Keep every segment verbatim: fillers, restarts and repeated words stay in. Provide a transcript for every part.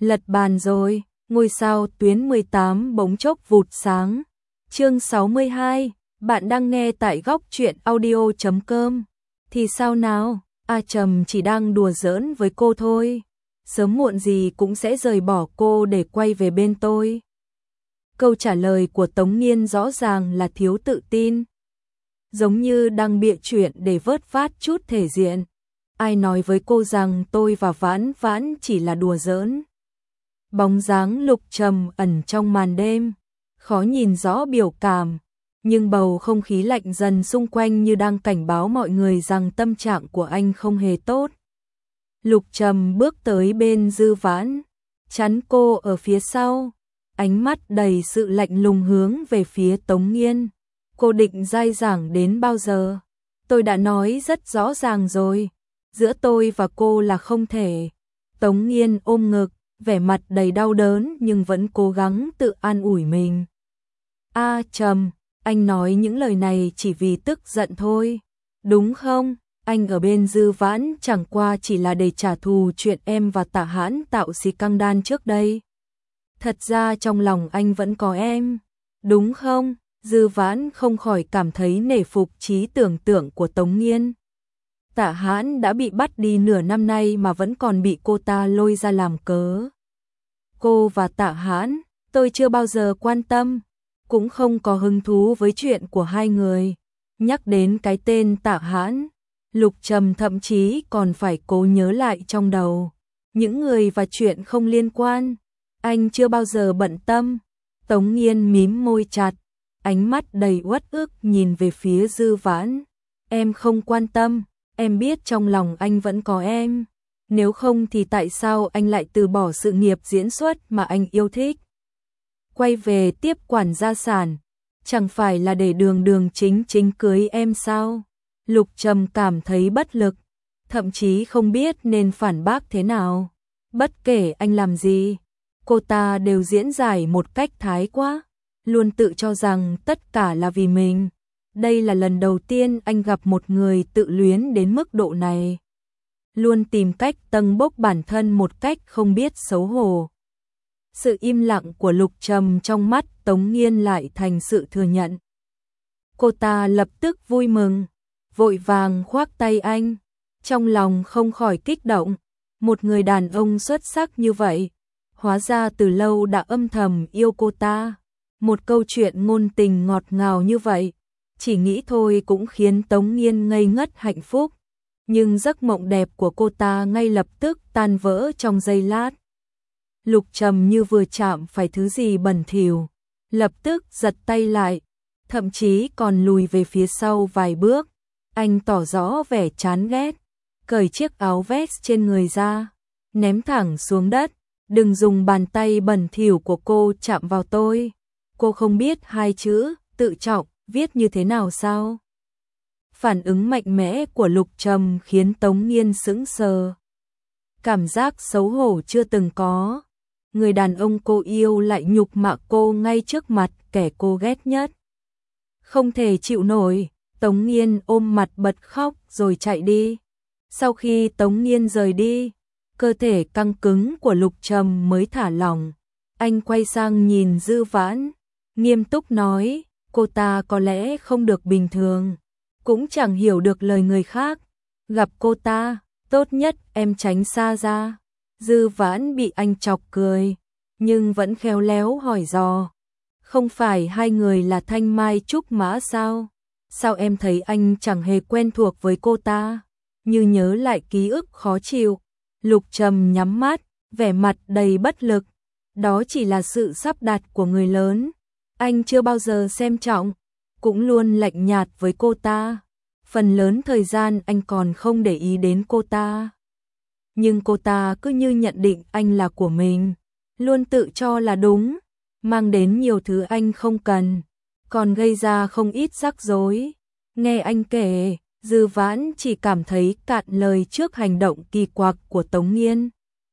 Lật bàn rồi, ngôi sao tuyến mười tám bỗng chốc vụt sáng. Chương sáu mươi hai, bạn đang nghe tại góc truyện audio chấm com. Thì sao nào, A Trầm chỉ đang đùa giỡn với cô thôi. Sớm muộn gì cũng sẽ rời bỏ cô để quay về bên tôi. Câu trả lời của Tống Nghiên rõ ràng là thiếu tự tin. Giống như đang bịa chuyện để vớt vát chút thể diện. Ai nói với cô rằng tôi và Vãn Vãn chỉ là đùa giỡn. Bóng dáng Lục Trầm ẩn trong màn đêm, khó nhìn rõ biểu cảm, nhưng bầu không khí lạnh dần xung quanh như đang cảnh báo mọi người rằng tâm trạng của anh không hề tốt. Lục Trầm bước tới bên Dư Vãn, chắn cô ở phía sau, ánh mắt đầy sự lạnh lùng hướng về phía Tống Nghiên. Cô định dai dẳng đến bao giờ? Tôi đã nói rất rõ ràng rồi, giữa tôi và cô là không thể. Tống Nghiên ôm ngực, vẻ mặt đầy đau đớn nhưng vẫn cố gắng tự an ủi mình. A Trầm, anh nói những lời này chỉ vì tức giận thôi, đúng không? Anh ở bên Dư Vãn chẳng qua chỉ là để trả thù chuyện em và Tạ Hãn tạo xì căng đan trước đây. Thật ra trong lòng anh vẫn có em, đúng không? Dư Vãn không khỏi cảm thấy nể phục trí tưởng tượng của Tống Nghiên. Tạ Hãn đã bị bắt đi nửa năm nay mà vẫn còn bị cô ta lôi ra làm cớ. Cô và Tạ Hãn, tôi chưa bao giờ quan tâm, cũng không có hứng thú với chuyện của hai người. Nhắc đến cái tên Tạ Hãn, Lục Trầm thậm chí còn phải cố nhớ lại trong đầu. Những người và chuyện không liên quan, anh chưa bao giờ bận tâm. Tống Nghiên mím môi chặt, ánh mắt đầy uất ức nhìn về phía Dư Vãn. Em không quan tâm, em biết trong lòng anh vẫn có em. Nếu không thì tại sao anh lại từ bỏ sự nghiệp diễn xuất mà anh yêu thích? Quay về tiếp quản gia sản, chẳng phải là để đường đường chính chính cưới em sao? Lục Trầm cảm thấy bất lực, thậm chí không biết nên phản bác thế nào. Bất kể anh làm gì, cô ta đều diễn giải một cách thái quá, luôn tự cho rằng tất cả là vì mình. Đây là lần đầu tiên anh gặp một người tự luyến đến mức độ này. Luôn tìm cách tâng bốc bản thân một cách không biết xấu hổ. Sự im lặng của Lục Trầm trong mắt Tống Nghiên lại thành sự thừa nhận. Cô ta lập tức vui mừng, vội vàng khoác tay anh, trong lòng không khỏi kích động. Một người đàn ông xuất sắc như vậy, hóa ra từ lâu đã âm thầm yêu cô ta. Một câu chuyện ngôn tình ngọt ngào như vậy, chỉ nghĩ thôi cũng khiến Tống Nghiên ngây ngất hạnh phúc. Nhưng giấc mộng đẹp của cô ta ngay lập tức tan vỡ trong giây lát. Lục Trầm như vừa chạm phải thứ gì bẩn thỉu, lập tức giật tay lại, thậm chí còn lùi về phía sau vài bước. Anh tỏ rõ vẻ chán ghét, cởi chiếc áo vest trên người ra, ném thẳng xuống đất. Đừng dùng bàn tay bẩn thỉu của cô chạm vào tôi. Cô không biết hai chữ tự trọng viết như thế nào sao? Phản ứng mạnh mẽ của Lục Trầm khiến Tống Nghiên sững sờ. Cảm giác xấu hổ chưa từng có. Người đàn ông cô yêu lại nhục mạ cô ngay trước mặt kẻ cô ghét nhất. Không thể chịu nổi, Tống Nghiên ôm mặt bật khóc rồi chạy đi. Sau khi Tống Nghiên rời đi, cơ thể căng cứng của Lục Trầm mới thả lỏng. Anh quay sang nhìn Dư Vãn, nghiêm túc nói, cô ta có lẽ không được bình thường, cũng chẳng hiểu được lời người khác. Gặp cô ta, tốt nhất em tránh xa ra. Dư Vãn bị anh chọc cười, nhưng vẫn khéo léo hỏi dò. Không phải hai người là thanh mai trúc mã sao? Sao em thấy anh chẳng hề quen thuộc với cô ta? Như nhớ lại ký ức khó chịu. Lục Trầm nhắm mắt, vẻ mặt đầy bất lực. Đó chỉ là sự sắp đặt của người lớn. Anh chưa bao giờ xem trọng, cũng luôn lạnh nhạt với cô ta. Phần lớn thời gian anh còn không để ý đến cô ta. Nhưng cô ta cứ như nhận định anh là của mình, luôn tự cho là đúng, mang đến nhiều thứ anh không cần, còn gây ra không ít rắc rối. Nghe anh kể, Dư Vãn chỉ cảm thấy cạn lời trước hành động kỳ quặc của Tống Nghiên.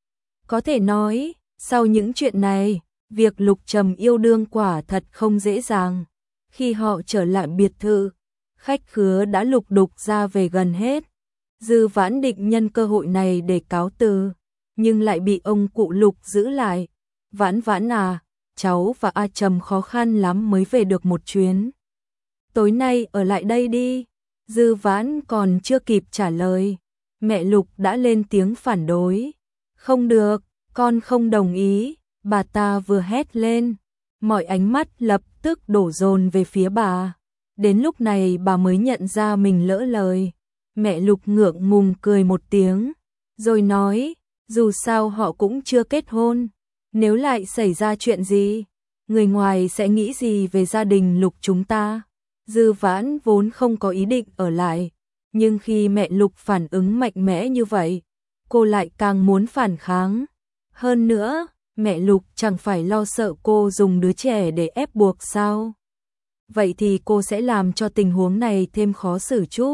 Có thể nói, sau những chuyện này, việc Lục Trầm yêu đương quả thật không dễ dàng. Khi họ trở lại biệt thự, khách khứa đã lục đục ra về gần hết. Dư Vãn định nhân cơ hội này để cáo từ, nhưng lại bị ông cụ Lục giữ lại. Vãn Vãn à, cháu và A Trầm khó khăn lắm mới về được một chuyến. Tối nay ở lại đây đi. Dư Vãn còn chưa kịp trả lời, mẹ Lục đã lên tiếng phản đối. Không được, con không đồng ý. Bà ta vừa hét lên, mọi ánh mắt lập tức đổ dồn về phía bà. Đến lúc này bà mới nhận ra mình lỡ lời. Mẹ Lục ngượng ngùng cười một tiếng, rồi nói, dù sao họ cũng chưa kết hôn. Nếu lại xảy ra chuyện gì, người ngoài sẽ nghĩ gì về gia đình Lục chúng ta? Dư Vãn vốn không có ý định ở lại, nhưng khi mẹ Lục phản ứng mạnh mẽ như vậy, cô lại càng muốn phản kháng. Hơn nữa, mẹ Lục chẳng phải lo sợ cô dùng đứa trẻ để ép buộc sao? Vậy thì cô sẽ làm cho tình huống này thêm khó xử chút.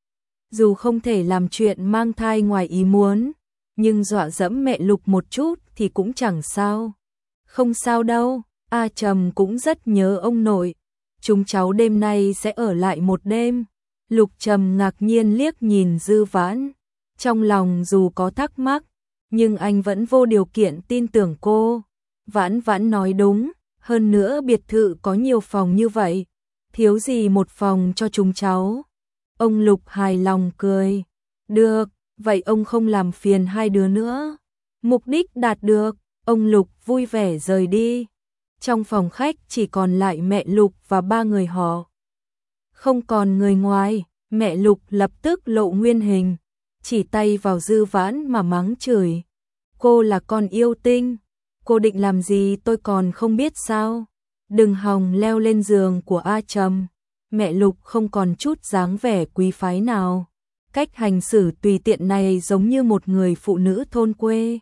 Dù không thể làm chuyện mang thai ngoài ý muốn, nhưng dọa dẫm mẹ Lục một chút thì cũng chẳng sao. Không sao đâu, A Trầm cũng rất nhớ ông nội. Chúng cháu đêm nay sẽ ở lại một đêm. Lục Trầm ngạc nhiên liếc nhìn Dư Vãn. Trong lòng dù có thắc mắc, nhưng anh vẫn vô điều kiện tin tưởng cô. Vãn Vãn nói đúng, hơn nữa biệt thự có nhiều phòng như vậy, thiếu gì một phòng cho chúng cháu. Ông Lục hài lòng cười. Được, vậy ông không làm phiền hai đứa nữa. Mục đích đạt được, ông Lục vui vẻ rời đi. Trong phòng khách chỉ còn lại mẹ Lục và ba người họ. Không còn người ngoài, mẹ Lục lập tức lộ nguyên hình, chỉ tay vào Dư Vãn mà mắng chửi. Cô là con yêu tinh, cô định làm gì tôi còn không biết sao? Đừng hòng leo lên giường của A Trầm. Mẹ Lục không còn chút dáng vẻ quý phái nào. Cách hành xử tùy tiện này giống như một người phụ nữ thôn quê.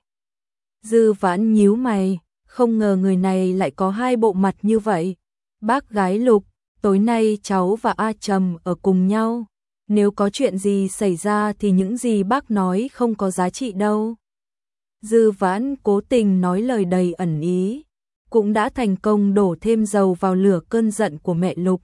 Dư Vãn nhíu mày, không ngờ người này lại có hai bộ mặt như vậy. Bác gái Lục, tối nay cháu và A Trầm ở cùng nhau. Nếu có chuyện gì xảy ra thì những gì bác nói không có giá trị đâu. Dư Vãn cố tình nói lời đầy ẩn ý, cũng đã thành công đổ thêm dầu vào lửa cơn giận của mẹ Lục.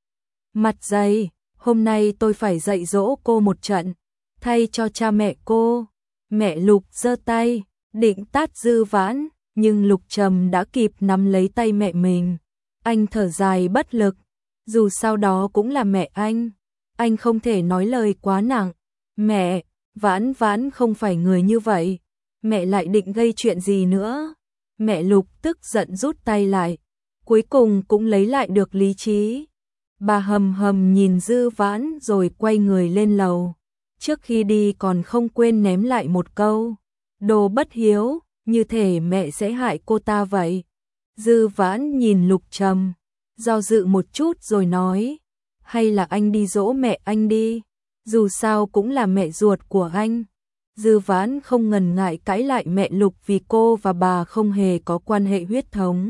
Mặt dày, hôm nay tôi phải dạy dỗ cô một trận, thay cho cha mẹ cô. Mẹ Lục giơ tay, định tát Dư Vãn, nhưng Lục Trầm đã kịp nắm lấy tay mẹ mình. Anh thở dài bất lực, dù sao đó cũng là mẹ anh, anh không thể nói lời quá nặng. Mẹ, Vãn Vãn không phải người như vậy, mẹ lại định gây chuyện gì nữa? Mẹ Lục tức giận rút tay lại, cuối cùng cũng lấy lại được lý trí. Bà hầm hầm nhìn Dư Vãn rồi quay người lên lầu. Trước khi đi còn không quên ném lại một câu, đồ bất hiếu, như thể mẹ sẽ hại cô ta vậy. Dư Vãn nhìn Lục Trầm, do dự một chút rồi nói, hay là anh đi dỗ mẹ anh đi, dù sao cũng là mẹ ruột của anh. Dư Vãn không ngần ngại cãi lại mẹ Lục vì cô và bà không hề có quan hệ huyết thống.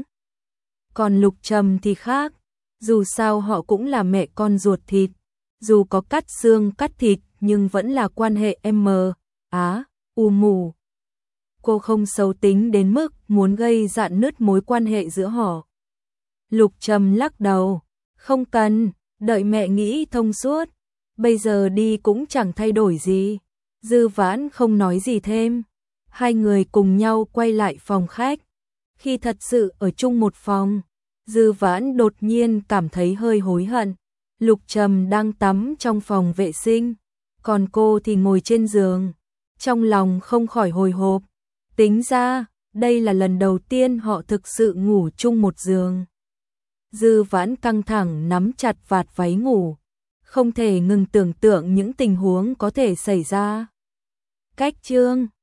Còn Lục Trầm thì khác, dù sao họ cũng là mẹ con ruột thịt, dù có cắt xương cắt thịt nhưng vẫn là quan hệ em á, u mù. Cô không xấu tính đến mức muốn gây rạn nứt mối quan hệ giữa họ. Lục Trầm lắc đầu, không cần, đợi mẹ nghĩ thông suốt, bây giờ đi cũng chẳng thay đổi gì. Dư Vãn không nói gì thêm, hai người cùng nhau quay lại phòng khách. Khi thật sự ở chung một phòng, Dư Vãn đột nhiên cảm thấy hơi hối hận. Lục Trầm đang tắm trong phòng vệ sinh, còn cô thì ngồi trên giường, trong lòng không khỏi hồi hộp. Tính ra, đây là lần đầu tiên họ thực sự ngủ chung một giường. Dư Vãn căng thẳng nắm chặt vạt váy ngủ, không thể ngừng tưởng tượng những tình huống có thể xảy ra. Cách chương